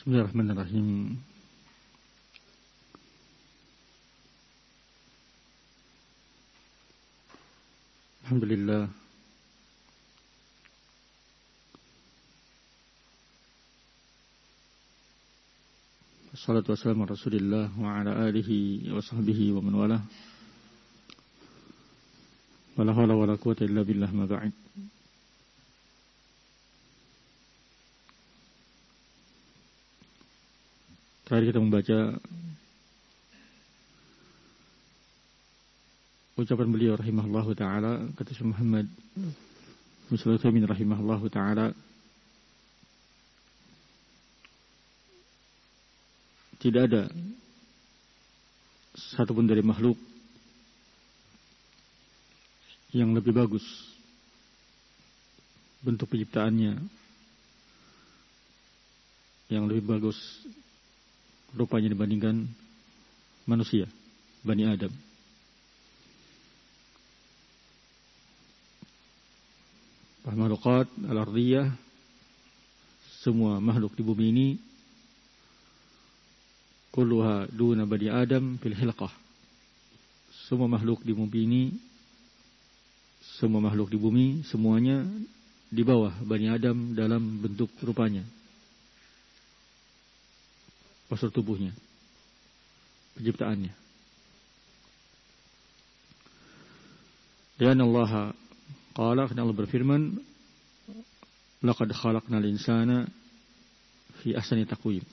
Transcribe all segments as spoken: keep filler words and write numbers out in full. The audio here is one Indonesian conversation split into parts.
Bismillahirrahmanirrahim. Alhamdulillah. Wassalatu wassalamu ala Rasulillah wa ala alihi wa sahbihi wa man walah. Wala hawla wala quwwata illa billah, ma ba'd. Terakhir kita membaca ucapan beliau rahimahullahu ta'ala, kata Syekh Muhammad bin Shalih Al-Utsaimin rahimahullahu ta'ala, tidak ada satupun dari makhluk yang lebih bagus bentuk penciptaannya, yang lebih bagus rupanya dibandingkan manusia, Bani Adam. Makhlukat al-ardiyah, semua makhluk di bumi ini, kulluha duna Bani Adam fil hilqah. Semua makhluk di bumi ini, semua makhluk di bumi, semuanya di bawah Bani Adam dalam bentuk rupanya, postur tubuhnya, penciptaannya. Dan Allah qala, karena Allah berfirman, laqad khalaqnal insana fi ahsani taqwim.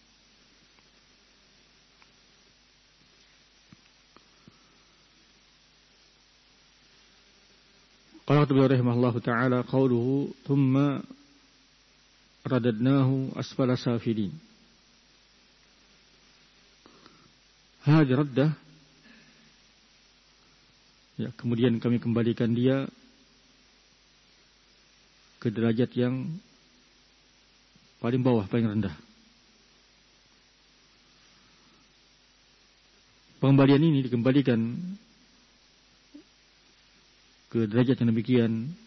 Qala beliau rahimahullahu ta'ala, qauluhu thumma radadnahu asfala safilin. Hadhi raddah, ya, kemudian kami kembalikan dia ke derajat yang paling bawah, paling rendah. Pengembalian ini dikembalikan ke derajat yang demikian,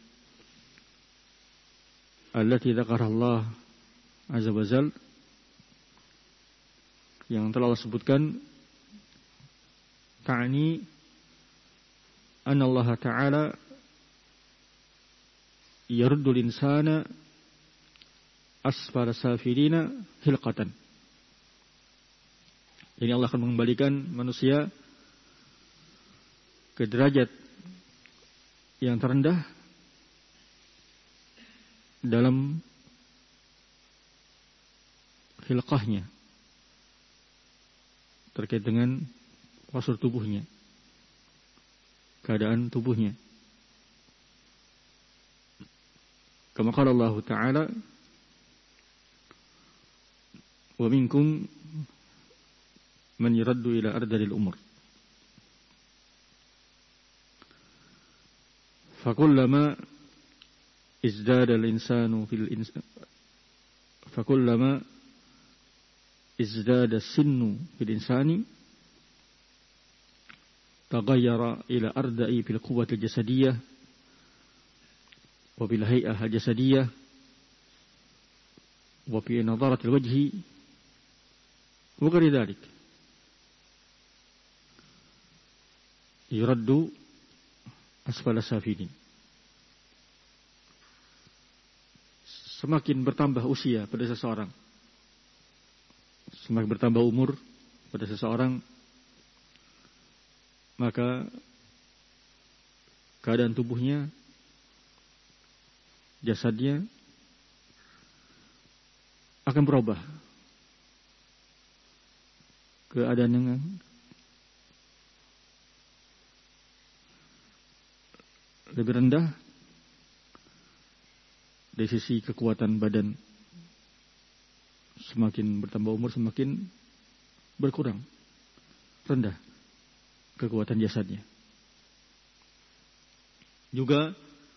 allati dzakara Allah azza wa jalla, yang telah Allah sebutkan, ta'ni anna Allah ta'ala yaruddul insana asfala safilina hilqatan. Jadi Allah akan mengembalikan manusia ke derajat yang terendah dalam hilqahnya, terkait dengan postur tubuhnya, keadaan tubuhnya. Kama qala Allah Ta'ala, wa minkum man yuraddu ila ardalil umur. Fakullama izdada al-insanu fil insan fakullama izdada sinnu fil insani taghayyara ila arda'i fil quwwati al-jasadiyah wa bil hay'ah al-jasadiyah wa fi nadharati al-wajhi wa ghayri dhalik. Yuraddu asfala safilin. Semakin bertambah usia pada seseorang, semakin bertambah umur pada seseorang, maka keadaan tubuhnya, jasadnya akan berubah. Keadaan yang lebih rendah dari sisi kekuatan badan. Semakin bertambah umur, semakin berkurang, rendah kekuatan jasadnya. Juga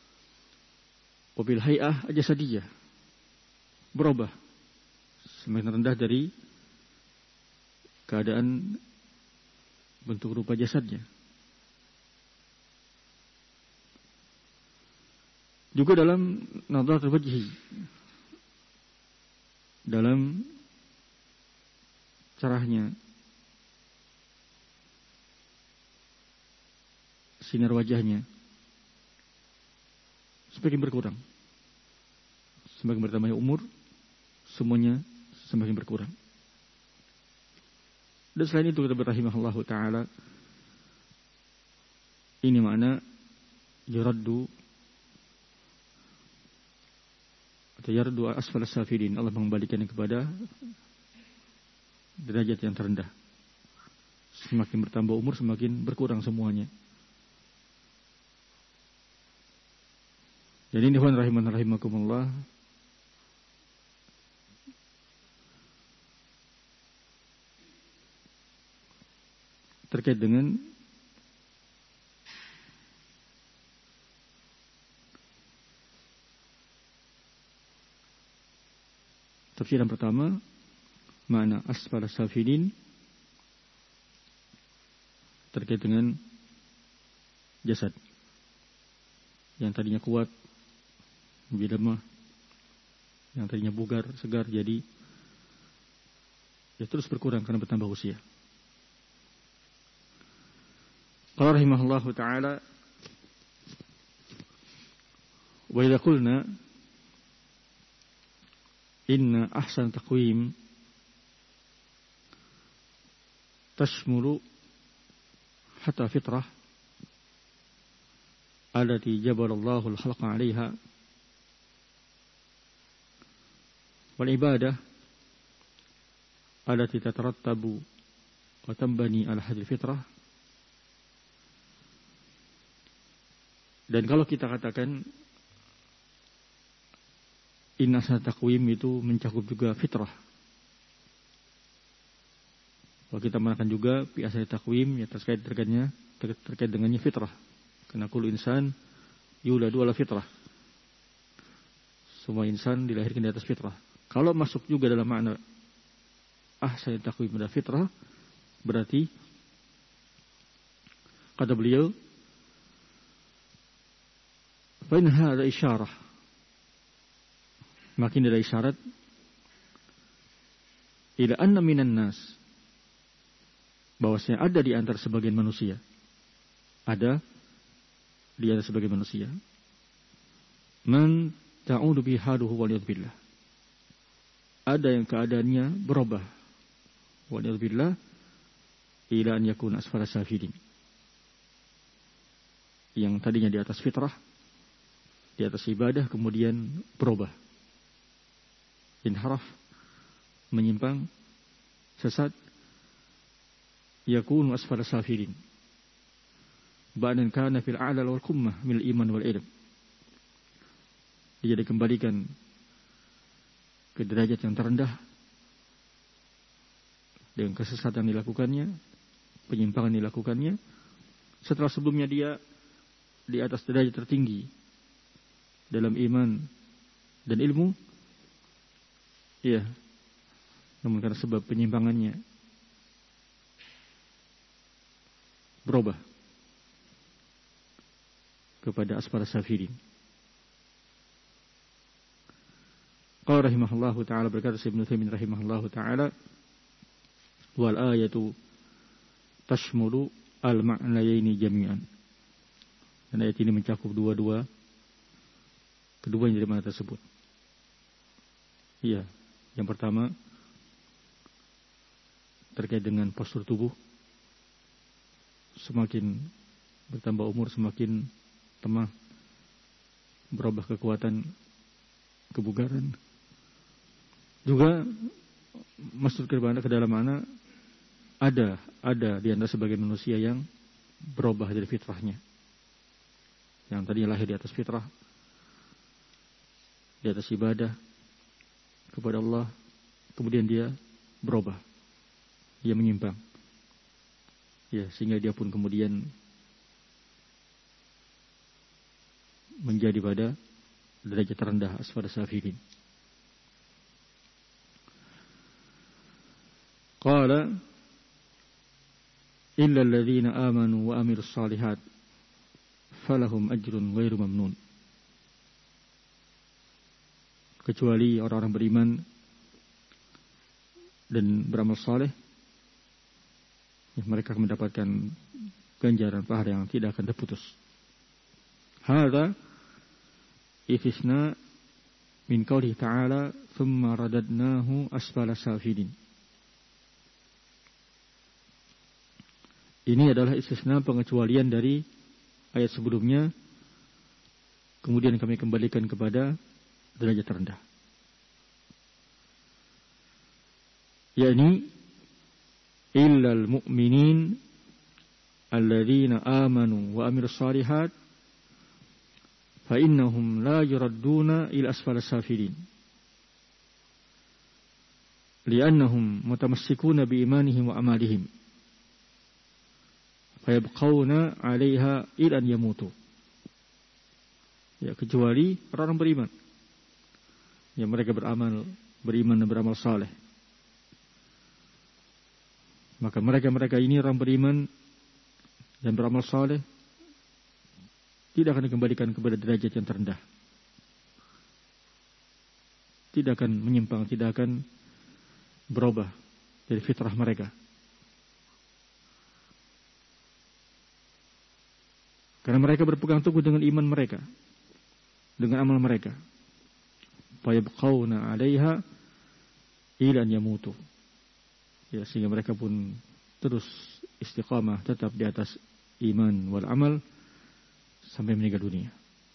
wabil hay'ah jasadiyah, berubah, semakin rendah dari keadaan bentuk rupa jasadnya. Juga dalam nadharatul wajhi, dalam cerahnya sinar wajahnya semakin berkurang. Semakin bertambahnya umur, semuanya semakin berkurang. Dan selain itu, kata rahimahullahu ta'ala, ini makna yuraddu atau yardu asfal safilin. Allah mengembalikannya kepada derajat yang terendah. Semakin bertambah umur, semakin berkurang semuanya. Jadi ini ikhwan rahiman rahimakumullah, terkait dengan tafsiran pertama, makna asfal safilin terkait dengan jasad yang tadinya kuat menjadi lemah, yang tadinya bugar, segar, jadi ya terus berkurang karena bertambah usia. Qala rahimahullahu ta'ala, wa idza qulna inna ahsan taqwim tashmulu hatta fitrah allati jabala Allahu al-khalqa 'alayha wal ibadah allati tatarattabu wa tanbani ala hadhihi fitrah. Dan kalau kita katakan inna ahsan taqwim itu mencakup juga fitrah, kalau kita mengatakan juga fi ahsan taqwim ya terkait terkaitnya terkait dengannya fitrah, karena kullu insan yuladu ala fitrah, semua insan dilahirkan di atas fitrah. Kalau masuk juga dalam makna ahsan taqwim adalah fitrah, berarti kata beliau fa in hadha isyarah, makin ada isyarat ila anna minan nas, bahwasanya ada di antara sebagian manusia, ada di antara sebagian manusia man ta'udu bi haluhu wal billah, ada yang keadaannya berubah wal billah ila an yakuna asfala safilin, yang tadinya di atas fitrah, di atas ibadah, kemudian berubah, inharaf, menyimpang, sesat, yakunu asfala safilin ba'dan kana fil a'la wal qummah min iman wal ilm, dia dikembalikan ke derajat yang terendah dengan kesesatan dilakukannya, penyimpangan dilakukannya, setelah sebelumnya dia di atas derajat tertinggi dalam iman dan ilmu, ya, namun karena sebab penyimpangannya berubah kepada asfal safilin. Qala rahimahullahu ta'ala, berkata Ibnu Utsaimin rahimahullahu ta'ala, wal ayatu tashmulu al ma'nayaini jami'an, dan ayat ini mencakup dua-dua keduanya dari mana tersebut. Iya, yang pertama terkait dengan postur tubuh, semakin bertambah umur semakin lemah, berubah kekuatan, kebugaran. Juga masuk ke dalam mana ada ada di antara sebagian manusia yang berubah dari fitrahnya, yang tadinya lahir di atas fitrah, di atas ibadah kepada Allah, kemudian dia berubah, dia menyimpang, ya, sehingga dia pun kemudian menjadi pada derajat terendah asfal safilin. Qala illa alladhina amanu wa amilus salihat falahum ajrun ghairu mamnun, kecuali orang-orang beriman dan beramal saleh, mereka akan mendapatkan ganjaran pahala yang tidak akan terputus. Hadza istisna min qouli ta'ala thumma radadnahu asfala safilin. Ini adalah istisna pengecualian dari ayat sebelumnya, kemudian kami kembalikan kepada derajat terendah. Yakni illal mu'minin alladzina amanu wa amilus shalihat fa innahum la yuradduna ila asfala safilin li'annahum mutamassikuna bi imanihim wa amalihim fa yabqawna 'alaiha ila an yamutu. Ya, kecuali orang beriman yang mereka beramal beriman dan beramal saleh, maka mereka-mereka ini orang beriman dan beramal saleh tidak akan dikembalikan kepada derajat yang terendah, tidak akan menyimpang, tidak akan berubah dari fitrah mereka, karena mereka berpegang teguh dengan iman mereka, dengan amal mereka. Fayabqawna 'alaiha ila an yamutu. Ya, sehingga mereka pun terus istiqamah, tetap di atas iman wal amal sampai meninggal dunia.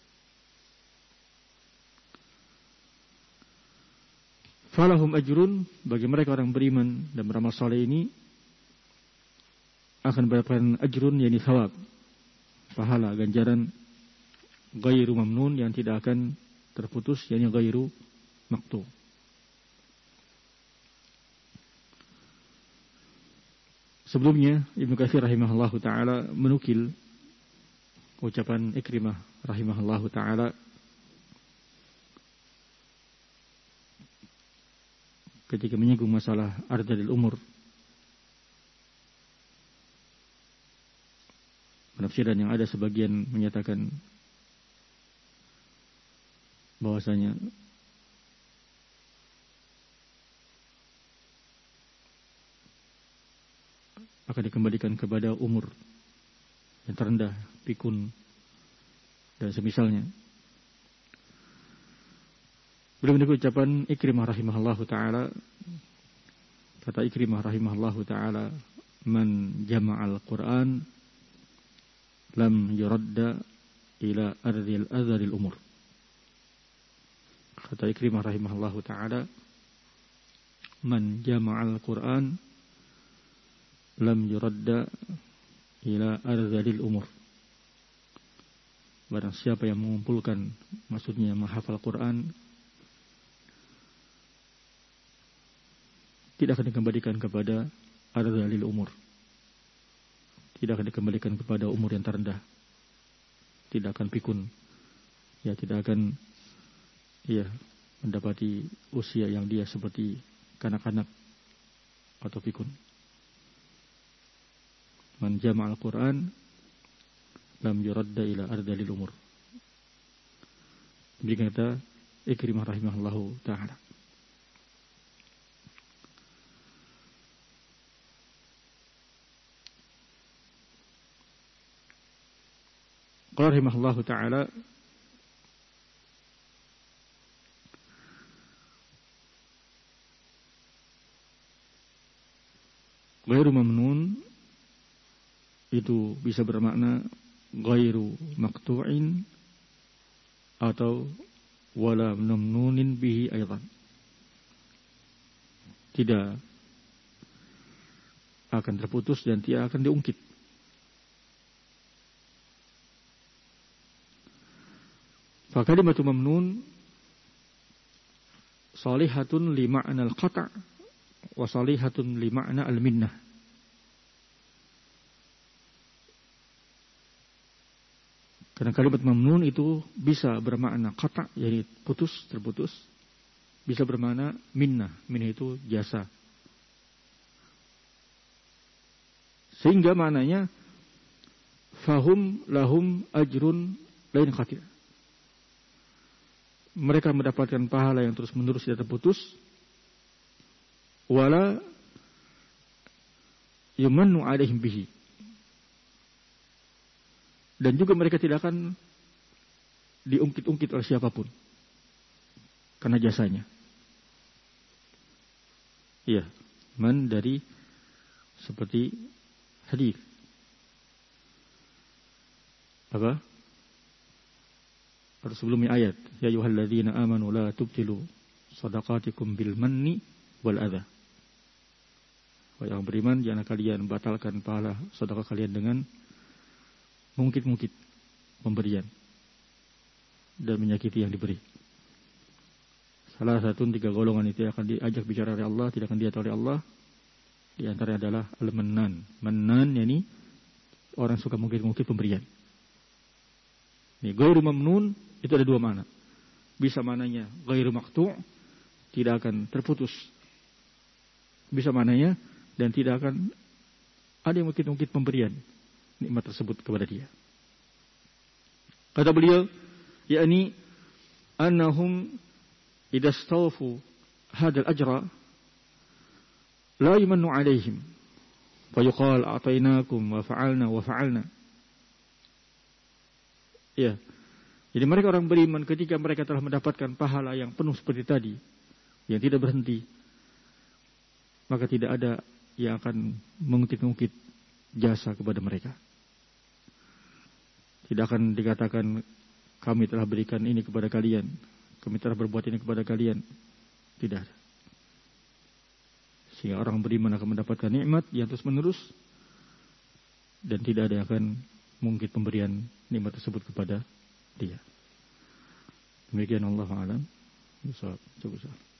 Falahum ajrun, bagi mereka orang beriman dan beramal saleh ini akan mendapatkan ajrun, yakni thawab, pahala, ganjaran, ghairu mamnun, yang tidak akan terputus, yakni ghairu maqtu. Sebelumnya Ibnu Katsir rahimahullahu taala menukil ucapan Ikrimah rahimahullahu taala ketika menyinggung masalah ardalil umur. Penafsiran yang ada sebagian menyatakan bahwasanya akan dikembalikan kepada umur yang terendah, pikun dan semisalnya. Belum mendengar ucapan Ikrimah rahimahullahu taala. Kata Ikrimah rahimahullahu taala, "Man jama'al Qur'an lam yuradda ila ardil azalil umur." Kata Ikrimah rahimahullahu taala, "Man jama'al Qur'an lam yuradda ila ardil umur." Barang siapa yang mengumpulkan, maksudnya menghafal Quran, tidak akan dikembalikan kepada ardalil umur, tidak akan dikembalikan kepada umur yang terendah, tidak akan pikun, ya tidak akan ya mendapati usia yang dia seperti kanak-kanak atau pikun. Man jama'al Quran lam yuradda ila ardalil umur. Demikian kata Ikrimah rahimahullahu ta'ala. Qala rahimahullahu ta'ala, ghairu mamnun itu bisa bermakna ghairu maqtu'in atau wala mamnunin bihi aidan. Tidak akan terputus dan tidak akan diungkit. Fa kalimatu mamnun salihatun li ma'na al-qata' wa salihatun li ma'na al-minnah. Karena kalimat mamnun itu bisa bermakna qata', yaitu putus, terputus, bisa bermakna minnah, minnah itu jasa. Sehingga maknanya fahum lahum ajrun lain qatir. Mereka mendapatkan pahala yang terus-menerus tidak terputus. Wala yumannu alaihim bihi. Dan juga mereka tidak akan diungkit-ungkit oleh siapapun karena jasanya. Iya, man dari seperti hadis. Apa? Pada sebelumnya ayat, ya ayyuhalladzina amanu la tubtilu shadaqatikum bil manni wal adha. Wahai yang beriman, jangan kalian batalkan pahala sedekah kalian dengan mungkit-mungkit pemberian dan menyakiti yang diberi. Salah satu tiga golongan itu akan diajak bicara oleh Allah, tidak akan diatur oleh Allah. Di antaranya adalah al-mannan. Mannan yakni orang suka mungkit-mungkit pemberian. Ini ghairu mamnun itu ada dua makna. Bisa maknanya ghairu maqtu', tidak akan terputus. Bisa maknanya dan tidak akan ada yang mungkit-mungkit pemberian nikmat tersebut kepada dia. Kata beliau, yakni annahum idza stawfu hadzal ajra la yumannu alaihim fa yuqal a'tainakum wa fa'alna wa fa'alna. Ya. Jadi mereka orang beriman ketika mereka telah mendapatkan pahala yang penuh seperti tadi, yang tidak berhenti, maka tidak ada yang akan mengungkit-ungkit jasa kepada mereka. Tidak akan dikatakan kami telah berikan ini kepada kalian, kami telah berbuat ini kepada kalian. Tidak ada. Sehingga orang beriman akan mendapatkan nikmat yang terus menerus dan tidak ada yang akan mengungkit pemberian nikmat tersebut kepada dia. Demikian Allah a'lam. Cukup.